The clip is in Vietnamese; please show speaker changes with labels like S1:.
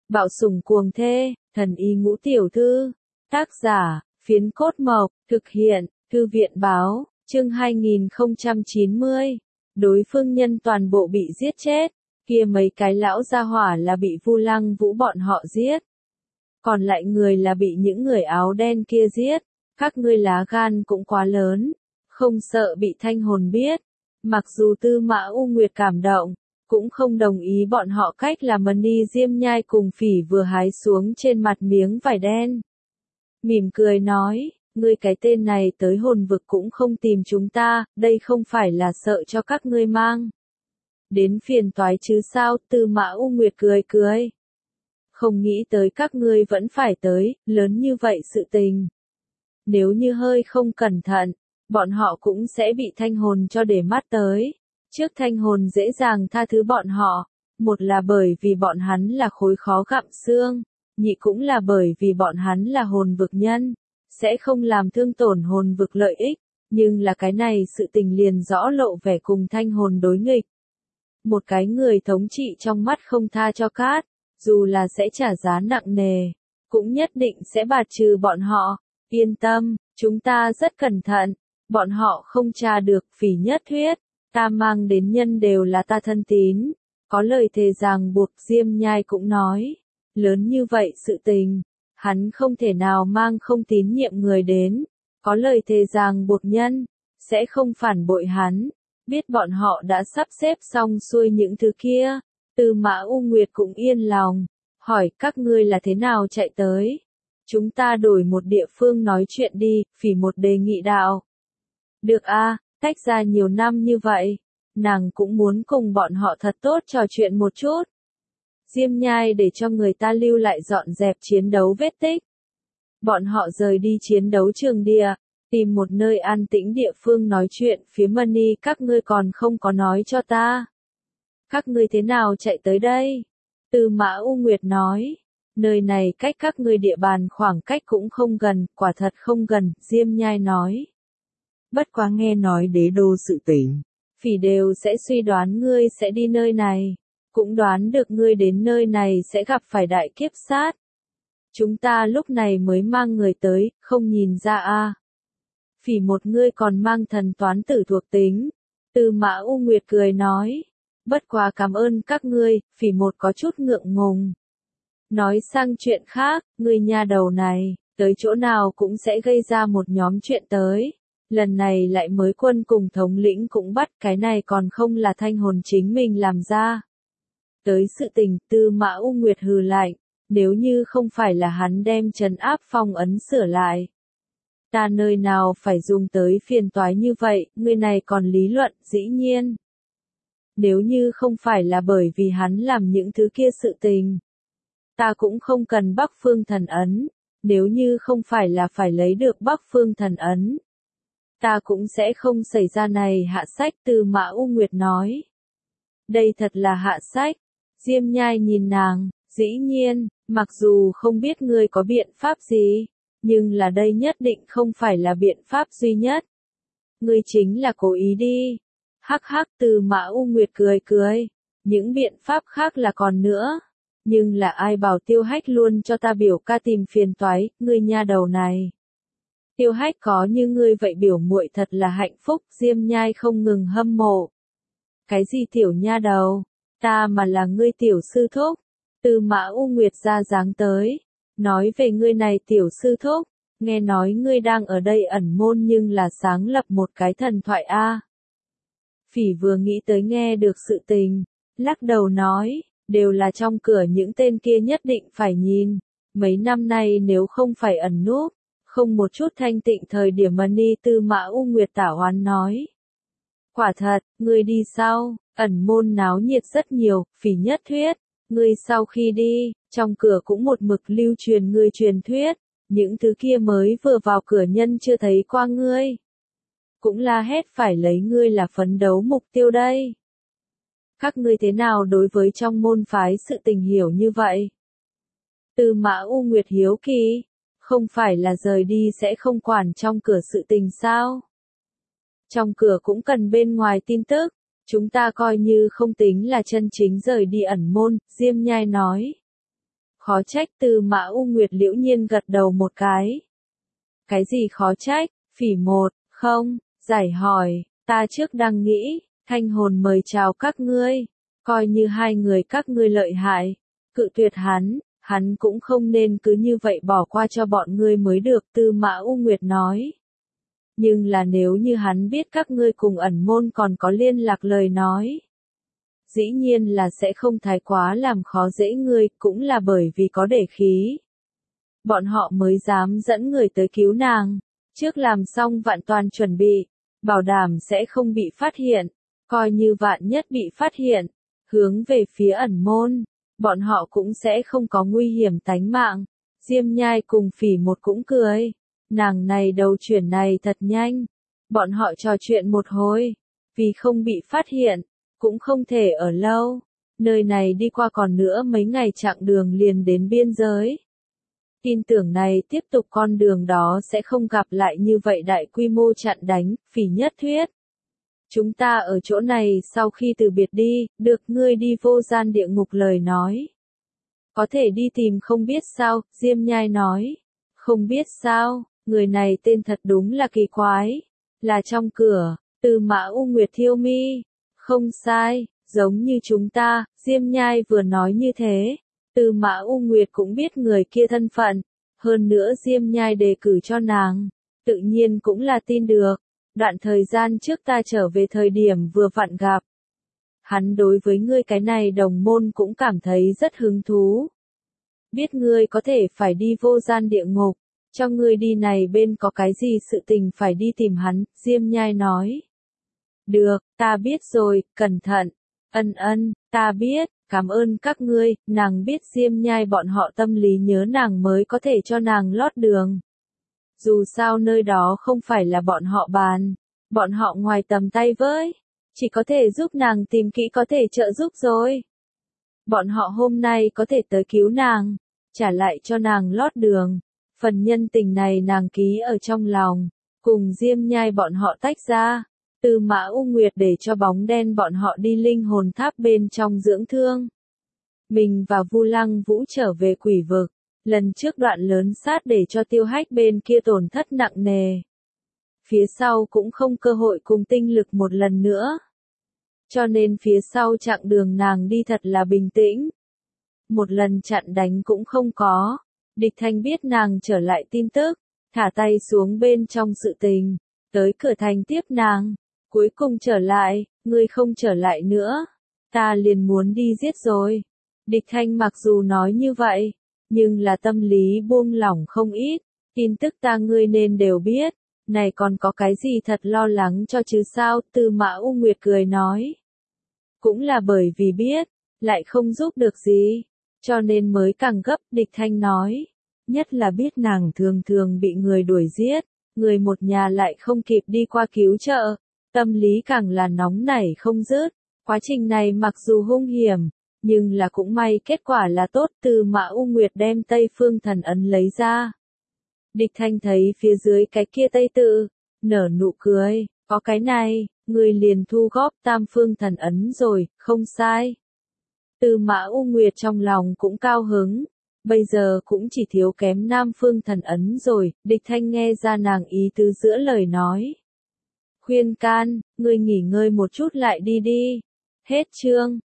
S1: Bạo sủng cuồng thê, thần y ngũ tiểu thư. Tác giả, Phiến Cốt Mộc, thực hiện, Thư viện báo, chương 2090. Đối phương nhân toàn bộ bị giết chết, kia mấy cái lão gia hỏa là bị Vu Lăng Vũ bọn họ giết. Còn lại người là bị những người áo đen kia giết, các ngươi lá gan cũng quá lớn, không sợ bị thanh hồn biết. Mặc dù Tư Mã U Nguyệt cảm động, cũng không đồng ý bọn họ cách làm Mani Diêm Nhai cùng Phỉ vừa hái xuống trên mặt miếng vải đen. Mỉm cười nói, ngươi cái tên này tới hồn vực cũng không tìm chúng ta, đây không phải là sợ cho các ngươi mang đến phiền toái chứ sao? Tư Mã U Nguyệt cười cười. Không nghĩ tới các ngươi vẫn phải tới, lớn như vậy sự tình. Nếu như hơi không cẩn thận, bọn họ cũng sẽ bị thanh hồn cho để mắt tới. Trước thanh hồn dễ dàng tha thứ bọn họ, một là bởi vì bọn hắn là khối khó gặm xương, nhị cũng là bởi vì bọn hắn là hồn vực nhân, sẽ không làm thương tổn hồn vực lợi ích, nhưng là cái này sự tình liền rõ lộ vẻ cùng thanh hồn đối nghịch. Một cái người thống trị trong mắt không tha cho cát, dù là sẽ trả giá nặng nề, cũng nhất định sẽ bạt trừ bọn họ. Yên tâm, chúng ta rất cẩn thận, bọn họ không tra được Phỉ nhất thuyết, ta mang đến nhân đều là ta thân tín, có lời thề ràng buộc. Diêm Nhai cũng nói, lớn như vậy sự tình, hắn không thể nào mang không tín nhiệm người đến, có lời thề ràng buộc nhân, sẽ không phản bội hắn, biết bọn họ đã sắp xếp xong xuôi những thứ kia. Tư Mã U Nguyệt cũng yên lòng, hỏi các ngươi là thế nào chạy tới. Chúng ta đổi một địa phương nói chuyện đi, Phỉ một đề nghị đạo. Được a, tách ra nhiều năm như vậy, nàng cũng muốn cùng bọn họ thật tốt trò chuyện một chút. Diêm Nhai để cho người ta lưu lại dọn dẹp chiến đấu vết tích. Bọn họ rời đi chiến đấu trường địa, tìm một nơi an tĩnh địa phương nói chuyện. Phía Mani các ngươi còn không có nói cho ta. Các ngươi thế nào chạy tới đây? Tư Mã U Nguyệt nói, nơi này cách các ngươi địa bàn khoảng cách cũng không gần, quả thật không gần. Diêm Nhai nói, bất quá nghe nói đế đô sự tình, Phỉ đều sẽ suy đoán ngươi sẽ đi nơi này, cũng đoán được ngươi đến nơi này sẽ gặp phải đại kiếp sát. Chúng ta lúc này mới mang người tới, không nhìn ra a. Phỉ một ngươi còn mang thần toán tử thuộc tính. Tư Mã U Nguyệt cười nói, bất quá cảm ơn các ngươi. Phỉ một có chút ngượng ngùng. Nói sang chuyện khác, ngươi nha đầu này, tới chỗ nào cũng sẽ gây ra một nhóm chuyện tới. Lần này lại mới quân cùng thống lĩnh cũng bắt, cái này còn không là thanh hồn chính mình làm ra. Tới sự tình. Tư Mã U Nguyệt hừ lạnh, nếu như không phải là hắn đem trấn áp phong ấn sửa lại, ta nơi nào phải dùng tới phiền toái như vậy. Người này còn lý luận. Dĩ nhiên, nếu như không phải là bởi vì hắn làm những thứ kia sự tình, ta cũng không cần Bắc Phương Thần Ấn. Nếu như không phải là phải lấy được Bắc Phương Thần Ấn, ta cũng sẽ không xảy ra này hạ sách. Tư Mã U Nguyệt nói, đây thật là hạ sách. Diêm Nhai nhìn nàng, dĩ nhiên, mặc dù không biết ngươi có biện pháp gì, nhưng là đây nhất định không phải là biện pháp duy nhất. Ngươi chính là cố ý đi. Hắc hắc. Tư Mã U Nguyệt cười cười, những biện pháp khác là còn nữa, nhưng là ai bảo Tiêu Hách luôn cho ta biểu ca tìm phiền toái. Ngươi nha đầu này, Tiêu Hách có như ngươi vậy biểu muội thật là hạnh phúc. Diêm Nhai không ngừng hâm mộ. Cái gì tiểu nha đầu, ta mà là ngươi tiểu sư thúc. Tư Mã U Nguyệt ra dáng tới, nói về ngươi này tiểu sư thúc, nghe nói ngươi đang ở đây ẩn môn nhưng là sáng lập một cái thần thoại a. Phỉ vừa nghĩ tới nghe được sự tình, lắc đầu nói, đều là trong cửa những tên kia nhất định phải nhìn. Mấy năm nay nếu không phải ẩn núp, không một chút thanh tịnh thời điểm Mani. Tư Mã U Nguyệt tả hoán nói, quả thật, ngươi đi sau, ẩn môn náo nhiệt rất nhiều. Phỉ nhất thuyết, ngươi sau khi đi, trong cửa cũng một mực lưu truyền ngươi truyền thuyết, những thứ kia mới vừa vào cửa nhân chưa thấy qua ngươi, cũng la hét phải lấy ngươi là phấn đấu mục tiêu đây. Các ngươi thế nào đối với trong môn phái sự tình hiểu như vậy? Tư Mã U Nguyệt hiếu kỳ, không phải là rời đi sẽ không quản trong cửa sự tình sao? Trong cửa cũng cần bên ngoài tin tức, chúng ta coi như không tính là chân chính rời đi ẩn môn. Diêm Nhai nói, Khó trách. Tư Mã U Nguyệt liễu nhiên gật đầu một cái. Cái gì khó trách? Phỉ một, không, giải hỏi, ta trước đang nghĩ, Thanh Hồn mời chào các ngươi, coi như hai người các ngươi lợi hại, cự tuyệt hắn cũng không nên cứ như vậy bỏ qua cho bọn ngươi mới được. Tư Mã U Nguyệt nói. Nhưng là nếu như hắn biết các ngươi cùng ẩn môn còn có liên lạc lời nói, dĩ nhiên là sẽ không thái quá làm khó dễ ngươi, cũng là bởi vì có để khí. Bọn họ mới dám dẫn người tới cứu nàng, trước làm xong vạn toàn chuẩn bị, bảo đảm sẽ không bị phát hiện, coi như vạn nhất bị phát hiện, hướng về phía ẩn môn, bọn họ cũng sẽ không có nguy hiểm tánh mạng. Diêm Nhai cùng Phỉ một cũng cười, nàng này đầu chuyển này thật nhanh, bọn họ trò chuyện một hồi, vì không bị phát hiện, cũng không thể ở lâu, nơi này đi qua còn nữa mấy ngày chặng đường liền đến biên giới. Tin tưởng này tiếp tục con đường đó sẽ không gặp lại như vậy đại quy mô chặn đánh. Phỉ nhất thuyết. Chúng ta ở chỗ này sau khi từ biệt đi, được ngươi đi vô gian địa ngục lời nói. Có thể đi tìm không biết sao, Diêm Nhai nói. Không biết sao, người này tên thật đúng là kỳ quái. Là trong cửa, Tư Mã U Nguyệt thiêu mi. Không sai, giống như chúng ta, Diêm Nhai vừa nói như thế. Tư Mã U Nguyệt cũng biết người kia thân phận, hơn nữa Diêm Nhai đề cử cho nàng, tự nhiên cũng là tin được. Đoạn thời gian trước ta trở về thời điểm vừa vặn gặp. Hắn đối với ngươi cái này đồng môn cũng cảm thấy rất hứng thú. Biết ngươi có thể phải đi vô gian địa ngục, cho ngươi đi này bên có cái gì sự tình phải đi tìm hắn, Diêm Nhai nói. Được, ta biết rồi, cẩn thận. Ân, ta biết. Cảm ơn các ngươi. Nàng biết Diêm Nhai bọn họ tâm lý nhớ nàng mới có thể cho nàng lót đường. Dù sao nơi đó không phải là bọn họ bàn, bọn họ ngoài tầm tay với, chỉ có thể giúp nàng tìm kỹ có thể trợ giúp rồi. Bọn họ hôm nay có thể tới cứu nàng, trả lại cho nàng lót đường. Phần nhân tình này nàng ký ở trong lòng, cùng Diêm Nhai bọn họ tách ra. Tư Mã U Nguyệt để cho bóng đen bọn họ đi linh hồn tháp bên trong dưỡng thương. Mình và Vu Lăng Vũ trở về quỷ vực, lần trước đoạn lớn sát để cho Tiêu Hách bên kia tổn thất nặng nề. Phía sau cũng không cơ hội cùng tinh lực một lần nữa. Cho nên phía sau chặng đường nàng đi thật là bình tĩnh. Một lần chặn đánh cũng không có. Địch Thanh biết nàng trở lại tin tức, thả tay xuống bên trong sự tình, tới cửa thành tiếp nàng. Cuối cùng trở lại, ngươi không trở lại nữa, ta liền muốn đi giết rồi. Địch Thanh mặc dù nói như vậy, nhưng là tâm lý buông lỏng không ít, tin tức ta ngươi nên đều biết, này còn có cái gì thật lo lắng cho chứ sao, Tư Mã U Nguyệt cười nói. Cũng là bởi vì biết, lại không giúp được gì, cho nên mới càng gấp, Địch Thanh nói. Nhất là biết nàng thường thường bị người đuổi giết, người một nhà lại không kịp đi qua cứu trợ. Tâm lý càng là nóng nảy không dứt, quá trình này mặc dù hung hiểm, nhưng là cũng may kết quả là tốt. Tư Mã U Nguyệt đem Tây Phương Thần Ấn lấy ra. Địch Thanh thấy phía dưới cái kia Tây tự, nở nụ cười, có cái này, người liền thu góp Tam Phương Thần Ấn rồi, không sai. Tư Mã U Nguyệt trong lòng cũng cao hứng, bây giờ cũng chỉ thiếu kém Nam Phương Thần Ấn rồi. Địch Thanh nghe ra nàng ý tứ giữa lời nói. Khuyên can, ngươi nghỉ ngơi một chút lại đi đi. Hết chương.